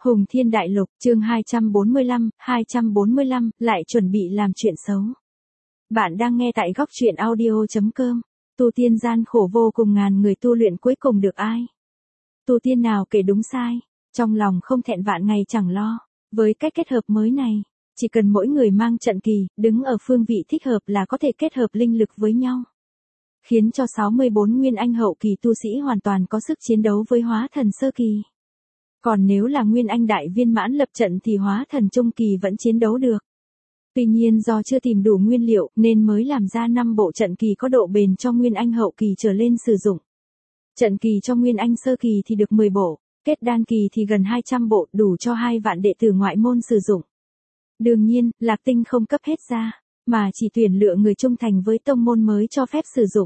Hùng Thiên Đại Lục, chương 245, lại chuẩn bị làm chuyện xấu. Bạn đang nghe tại góc truyện audio.com. Tu tiên gian khổ vô cùng, ngàn người tu luyện cuối cùng được ai? Tu tiên nào kể đúng sai, trong lòng không thẹn vạn ngày chẳng lo. Với cách kết hợp mới này, chỉ cần mỗi người mang trận kỳ, đứng ở phương vị thích hợp là có thể kết hợp linh lực với nhau, khiến cho 64 nguyên anh hậu kỳ tu sĩ hoàn toàn có sức chiến đấu với hóa thần sơ kỳ. Còn nếu là nguyên anh đại viên mãn lập trận thì hóa thần trung kỳ vẫn chiến đấu được. Tuy nhiên do chưa tìm đủ nguyên liệu nên mới làm ra 5 bộ trận kỳ có độ bền cho nguyên anh hậu kỳ trở lên sử dụng. Trận kỳ cho nguyên anh sơ kỳ thì được 10 bộ, kết đan kỳ thì gần 200 bộ, đủ cho 2 vạn đệ tử ngoại môn sử dụng. Đương nhiên, Lạc Tinh không cấp hết ra, mà chỉ tuyển lựa người trung thành với tông môn mới cho phép sử dụng.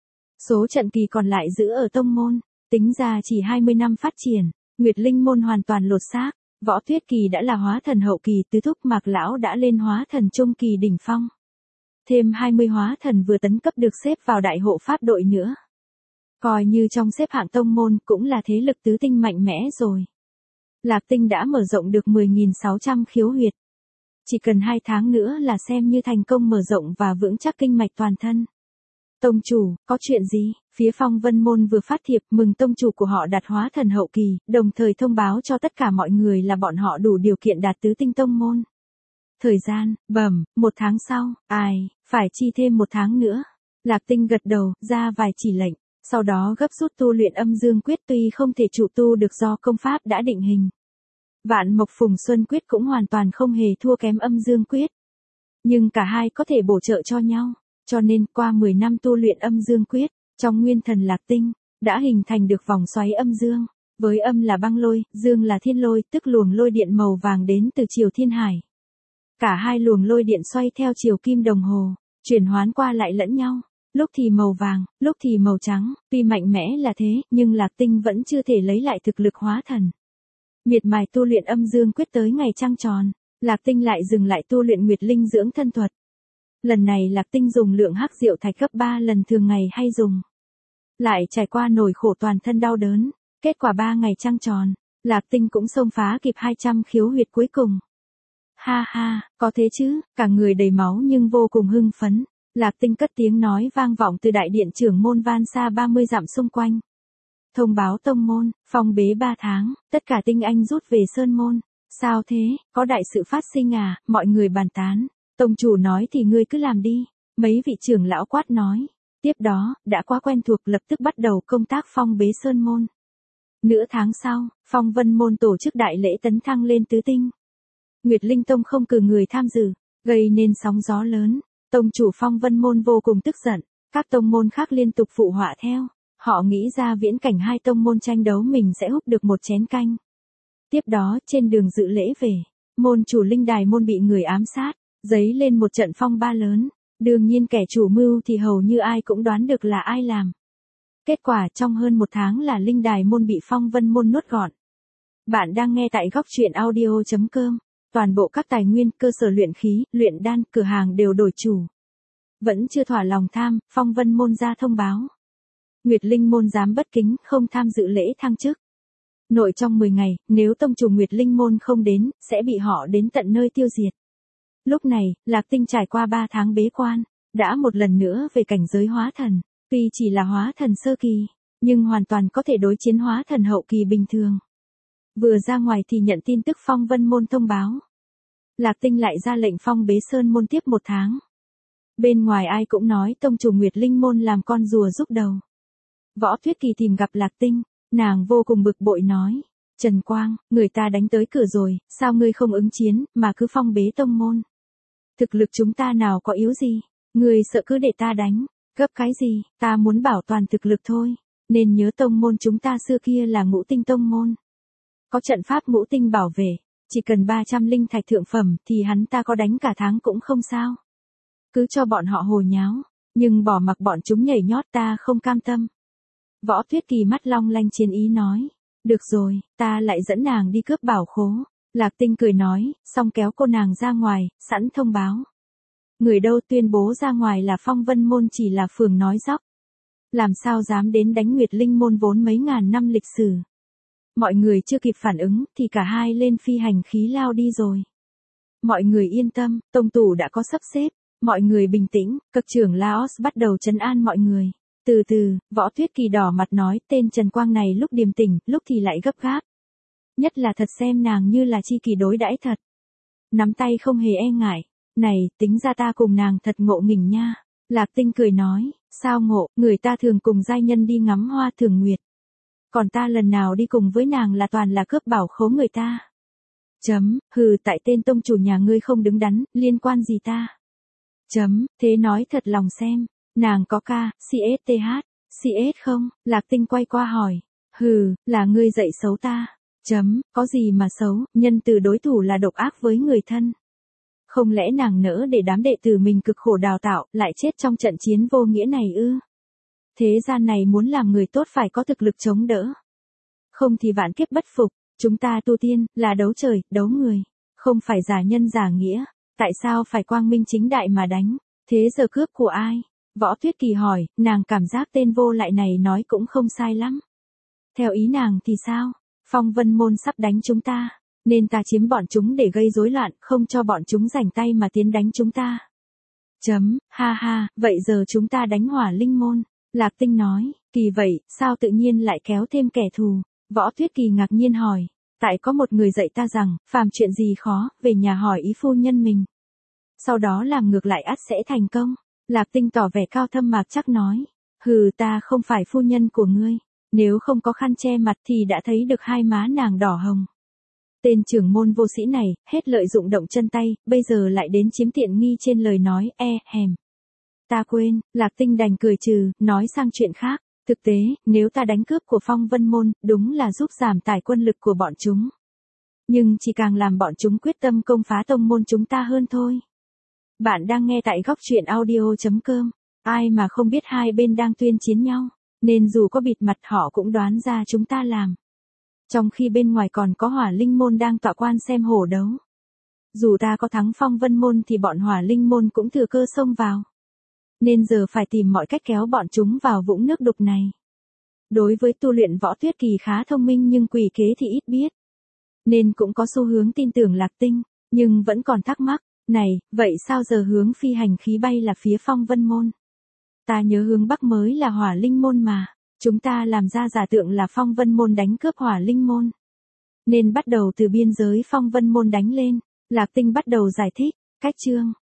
Số trận kỳ còn lại giữ ở tông môn, tính ra chỉ 20 năm phát triển, Nguyệt Linh môn hoàn toàn lột xác. Võ Tuyết Kỳ đã là hóa thần hậu kỳ, Tứ Thúc Mạc Lão đã lên hóa thần trung kỳ đỉnh phong. Thêm 20 hóa thần vừa tấn cấp được xếp vào đại hộ pháp đội nữa. Coi như trong xếp hạng tông môn cũng là thế lực tứ tinh mạnh mẽ rồi. Lạc Tinh đã mở rộng được 10.600 khiếu huyệt. Chỉ cần 2 tháng nữa là xem như thành công mở rộng và vững chắc kinh mạch toàn thân. Tông chủ, có chuyện gì? Phía Phong Vân Môn vừa phát thiệp mừng tông chủ của họ đạt hóa thần hậu kỳ, đồng thời thông báo cho tất cả mọi người là bọn họ đủ điều kiện đạt tứ tinh tông môn. Thời gian, 1 tháng sau, phải chi thêm 1 tháng nữa. Lạc Tinh gật đầu, ra vài chỉ lệnh, sau đó gấp rút tu luyện âm dương quyết, tuy không thể trụ tu được do công pháp đã định hình. Vạn Mộc Phùng Xuân quyết cũng hoàn toàn không hề thua kém âm dương quyết. Nhưng cả hai có thể bổ trợ cho nhau. Cho nên qua 10 năm tu luyện âm dương quyết, trong nguyên thần Lạc Tinh, đã hình thành được vòng xoáy âm dương. Với âm là băng lôi, dương là thiên lôi, tức luồng lôi điện màu vàng đến từ chiều thiên hải. Cả hai luồng lôi điện xoay theo chiều kim đồng hồ, chuyển hoán qua lại lẫn nhau, lúc thì màu vàng, lúc thì màu trắng. Tuy mạnh mẽ là thế, nhưng Lạc Tinh vẫn chưa thể lấy lại thực lực hóa thần. Miệt mài tu luyện âm dương quyết tới ngày trăng tròn, Lạc Tinh lại dừng lại tu luyện Nguyệt Linh dưỡng thân thuật. Lần này Lạc Tinh dùng lượng hắc diệu thạch gấp 3 lần thường ngày hay dùng. Lại trải qua nỗi khổ toàn thân đau đớn, kết quả 3 ngày trăng tròn, Lạc Tinh cũng xông phá kịp 200 khiếu huyệt cuối cùng. Ha ha, có thế chứ, cả người đầy máu nhưng vô cùng hưng phấn. Lạc Tinh cất tiếng nói vang vọng từ đại điện trưởng môn van xa 30 dặm xung quanh. Thông báo tông môn, phong bế 3 tháng, tất cả tinh anh rút về sơn môn. Sao thế, có đại sự phát sinh à? Mọi người bàn tán. Tông chủ nói thì ngươi cứ làm đi, mấy vị trưởng lão quát nói. Tiếp đó, đã quá quen thuộc lập tức bắt đầu công tác phong bế sơn môn. Nửa tháng sau, Phong Vân môn tổ chức đại lễ tấn thăng lên tứ tinh. Nguyệt Linh tông không cử người tham dự, gây nên sóng gió lớn. Tông chủ Phong Vân môn vô cùng tức giận, các tông môn khác liên tục phụ họa theo. Họ nghĩ ra viễn cảnh hai tông môn tranh đấu mình sẽ húp được một chén canh. Tiếp đó, trên đường dự lễ về, môn chủ Linh Đài môn bị người ám sát. Dấy lên một trận phong ba lớn, đương nhiên kẻ chủ mưu thì hầu như ai cũng đoán được là ai làm. Kết quả trong hơn 1 tháng là Linh Đài môn bị Phong Vân môn nuốt gọn. Bạn đang nghe tại góc truyện audio.com, toàn bộ các tài nguyên, cơ sở luyện khí, luyện đan, cửa hàng đều đổi chủ. Vẫn chưa thỏa lòng tham, Phong Vân môn ra thông báo. Nguyệt Linh môn dám bất kính, không tham dự lễ thăng chức. Nội trong 10 ngày, nếu tông chủ Nguyệt Linh môn không đến, sẽ bị họ đến tận nơi tiêu diệt. Lúc này, Lạc Tinh trải qua 3 tháng bế quan, đã một lần nữa về cảnh giới hóa thần, tuy chỉ là hóa thần sơ kỳ, nhưng hoàn toàn có thể đối chiến hóa thần hậu kỳ bình thường. Vừa ra ngoài thì nhận tin tức Phong Vân môn thông báo. Lạc Tinh lại ra lệnh phong bế sơn môn tiếp 1 tháng. Bên ngoài ai cũng nói tông chủ Nguyệt Linh môn làm con rùa rúc đầu. Võ Tuyết Kỳ tìm gặp Lạc Tinh, nàng vô cùng bực bội nói. Trần Quang, người ta đánh tới cửa rồi, sao ngươi không ứng chiến, mà cứ phong bế tông môn? Thực lực chúng ta nào có yếu gì, ngươi sợ cứ để ta đánh, gấp cái gì, ta muốn bảo toàn thực lực thôi, nên nhớ tông môn chúng ta xưa kia là ngũ tinh tông môn. Có trận pháp ngũ tinh bảo vệ, chỉ cần 300 linh thạch thượng phẩm thì hắn ta có đánh cả tháng cũng không sao. Cứ cho bọn họ hồ nháo, nhưng bỏ mặc bọn chúng nhảy nhót ta không cam tâm. Võ Tuyết Kỳ mắt long lanh chiến ý nói, được rồi, ta lại dẫn nàng đi cướp bảo khố. Lạc Tinh cười nói, xong kéo cô nàng ra ngoài, sẵn thông báo. Người đâu tuyên bố ra ngoài là Phong Vân môn chỉ là phường nói dóc. Làm sao dám đến đánh Nguyệt Linh môn vốn mấy ngàn năm lịch sử. Mọi người chưa kịp phản ứng thì cả hai lên phi hành khí lao đi rồi. Mọi người yên tâm, tông tủ đã có sắp xếp. Mọi người bình tĩnh, cực trưởng Laos bắt đầu trấn an mọi người. Từ từ, Võ Tuyết Kỳ đỏ mặt nói tên Trần Quang này lúc điềm tĩnh, lúc thì lại gấp gáp. Nhất là thật xem nàng như là chi kỷ đối đãi thật. Nắm tay không hề e ngại. Này, tính ra ta cùng nàng thật ngộ nghĩnh nha. Lạc Tinh cười nói, sao ngộ, người ta thường cùng giai nhân đi ngắm hoa thường nguyệt. Còn ta lần nào đi cùng với nàng là toàn là cướp bảo khố người ta. Hừ, tại tên tông chủ nhà ngươi không đứng đắn, liên quan gì ta? Thế nói thật lòng xem, nàng có ca, CS không? Lạc Tinh quay qua hỏi. Hừ, là ngươi dạy xấu ta. Có gì mà xấu, nhân từ đối thủ là độc ác với người thân. Không lẽ nàng nỡ để đám đệ tử mình cực khổ đào tạo, lại chết trong trận chiến vô nghĩa này ư? Thế gian này muốn làm người tốt phải có thực lực chống đỡ. Không thì vạn kiếp bất phục, chúng ta tu tiên, là đấu trời, đấu người. Không phải giả nhân giả nghĩa, tại sao phải quang minh chính đại mà đánh? Thế giờ cướp của ai? Võ Tuyết Kỳ hỏi, nàng cảm giác tên vô lại này nói cũng không sai lắm. Theo ý nàng thì sao? Phong Vân Môn sắp đánh chúng ta, nên ta chiếm bọn chúng để gây rối loạn, không cho bọn chúng rảnh tay mà tiến đánh chúng ta. Ha ha, vậy giờ chúng ta đánh Hỏa Linh Môn. Lạc Tinh nói, kỳ vậy, sao tự nhiên lại kéo thêm kẻ thù? Võ Tuyết Kỳ ngạc nhiên hỏi, tại có một người dạy ta rằng, phàm chuyện gì khó, về nhà hỏi ý phu nhân mình. Sau đó làm ngược lại ắt sẽ thành công. Lạc Tinh tỏ vẻ cao thâm mạc chắc nói, hừ, ta không phải phu nhân của ngươi. Nếu không có khăn che mặt thì đã thấy được hai má nàng đỏ hồng. Tên trưởng môn vô sĩ này, hết lợi dụng động chân tay, bây giờ lại đến chiếm tiện nghi trên lời nói, hèm. Ta quên, Lạc Tinh đành cười trừ, nói sang chuyện khác. Thực tế, nếu ta đánh cướp của Phong Vân Môn, đúng là giúp giảm tải quân lực của bọn chúng. Nhưng chỉ càng làm bọn chúng quyết tâm công phá tông môn chúng ta hơn thôi. Bạn đang nghe tại góc truyện audio.com. Ai mà không biết hai bên đang tuyên chiến nhau, nên dù có bịt mặt họ cũng đoán ra chúng ta làm. Trong khi bên ngoài còn có Hỏa Linh Môn đang tọa quan xem hổ đấu. Dù ta có thắng Phong Vân Môn thì bọn Hỏa Linh Môn cũng thừa cơ xông vào. Nên giờ phải tìm mọi cách kéo bọn chúng vào vũng nước đục này. Đối với tu luyện Võ Tuyết Kỳ khá thông minh nhưng quỷ kế thì ít biết. Nên cũng có xu hướng tin tưởng Lạc Tinh, nhưng vẫn còn thắc mắc, này, vậy sao giờ hướng phi hành khí bay là phía Phong Vân Môn? Ta nhớ hướng Bắc mới là Hỏa Linh Môn mà, chúng ta làm ra giả tượng là Phong Vân Môn đánh cướp Hỏa Linh Môn. Nên bắt đầu từ biên giới Phong Vân Môn đánh lên, Lạc Tinh bắt đầu giải thích, cách chương.